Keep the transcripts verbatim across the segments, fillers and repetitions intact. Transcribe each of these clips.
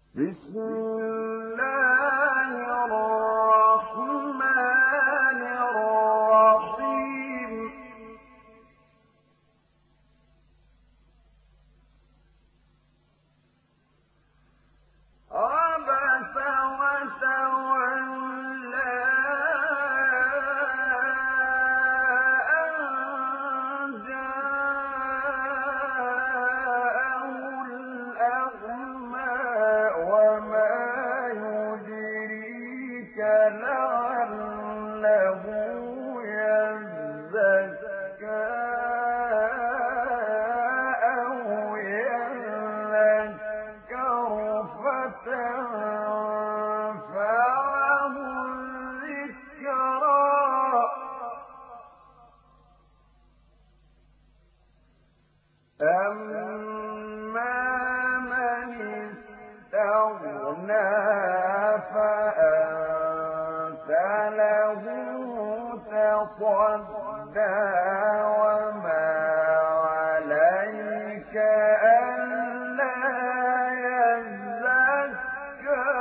بسم الله الرحمن الرحيم عبس وتولى أن جاءه الأعمى وما يدريك لعله يزكى أو يذكر فتنفعه الذكرى أما من استغنى فأنت له تصدى وما عليك ألا يزكى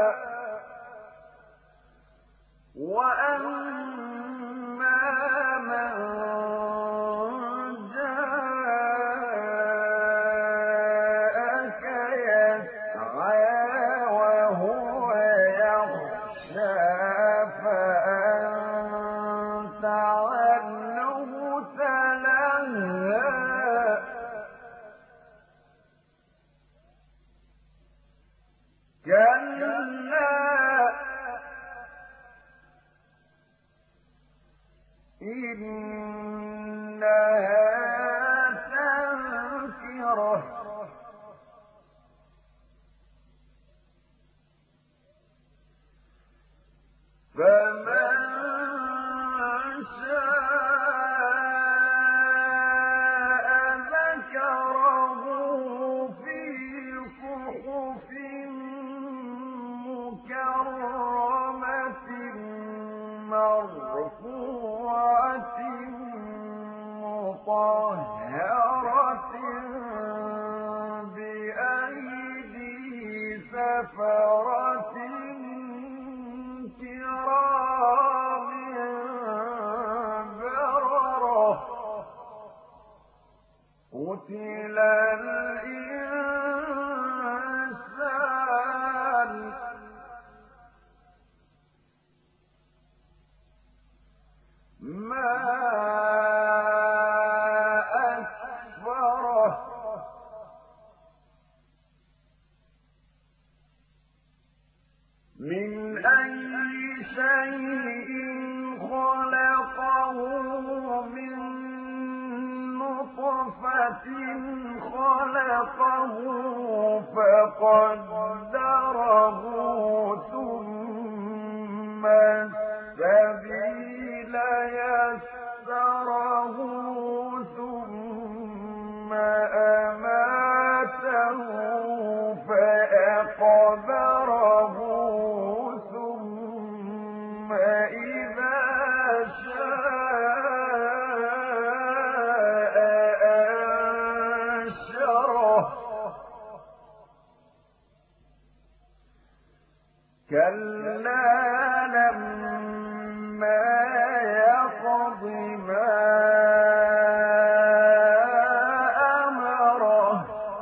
وأما من جاءك يسعى وهو يخشى فأنت عنه تلهى كلا إنها تذكرة فمن شاء ذكره في صحف مكرمة مرفوعة مطهرة بأيدي سفرة كرام بررة قتل الإنسان ما أكفره من أي شيء خلقه من نطفة خلقه فقدره ثم السبيل يسره ثم أماته فأقبره ثم إذا شاء أنشره كلا لما يقض ما أمره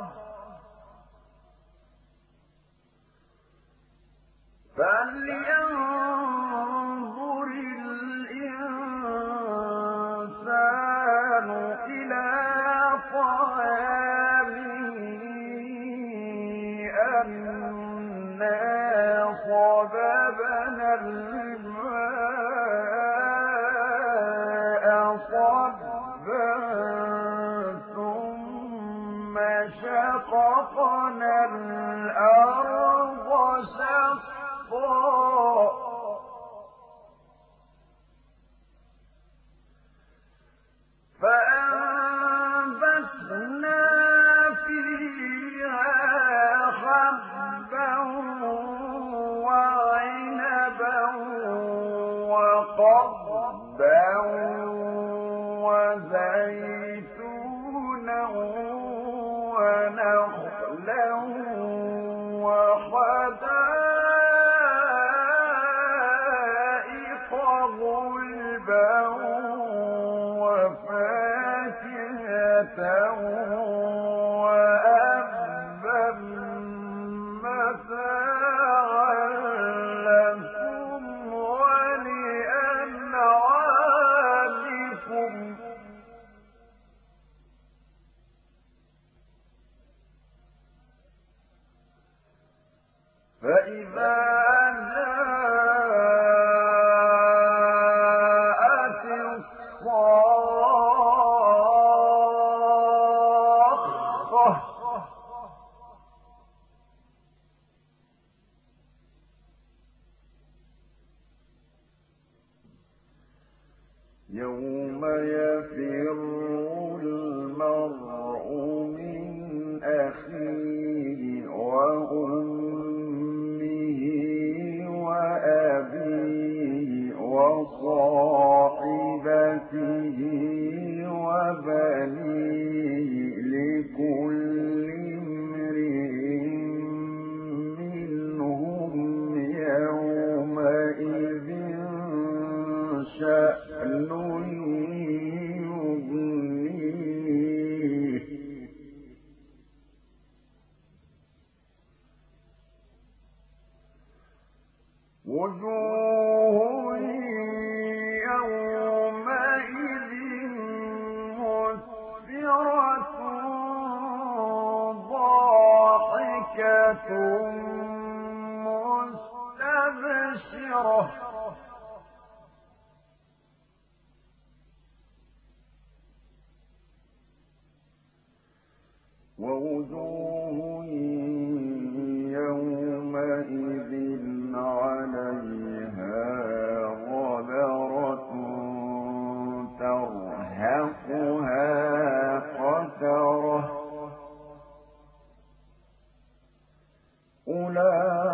فلينظر الإنسان إلى طعامه أنا صببنا الماء صبا ثم شققنا الأرض شقا فأنبتنا فيها حبا وعنبا وقضبا وزيتونا ونخلا وحدائق غلبا وفاكهة وأبا متاعا لكم ولأنعامكم. فإذا جاءت الصاخة يوم يفر المرء من أخيه وأمه وأبيه وصاحبته وبنيه لكل امرئ منهم يومئذ شأن يغنيه. وجوه يومئذ مسفرة ضاحكة مستبشرة ووجوه يومئذ عليها غبرة ترهقها قترة أولئك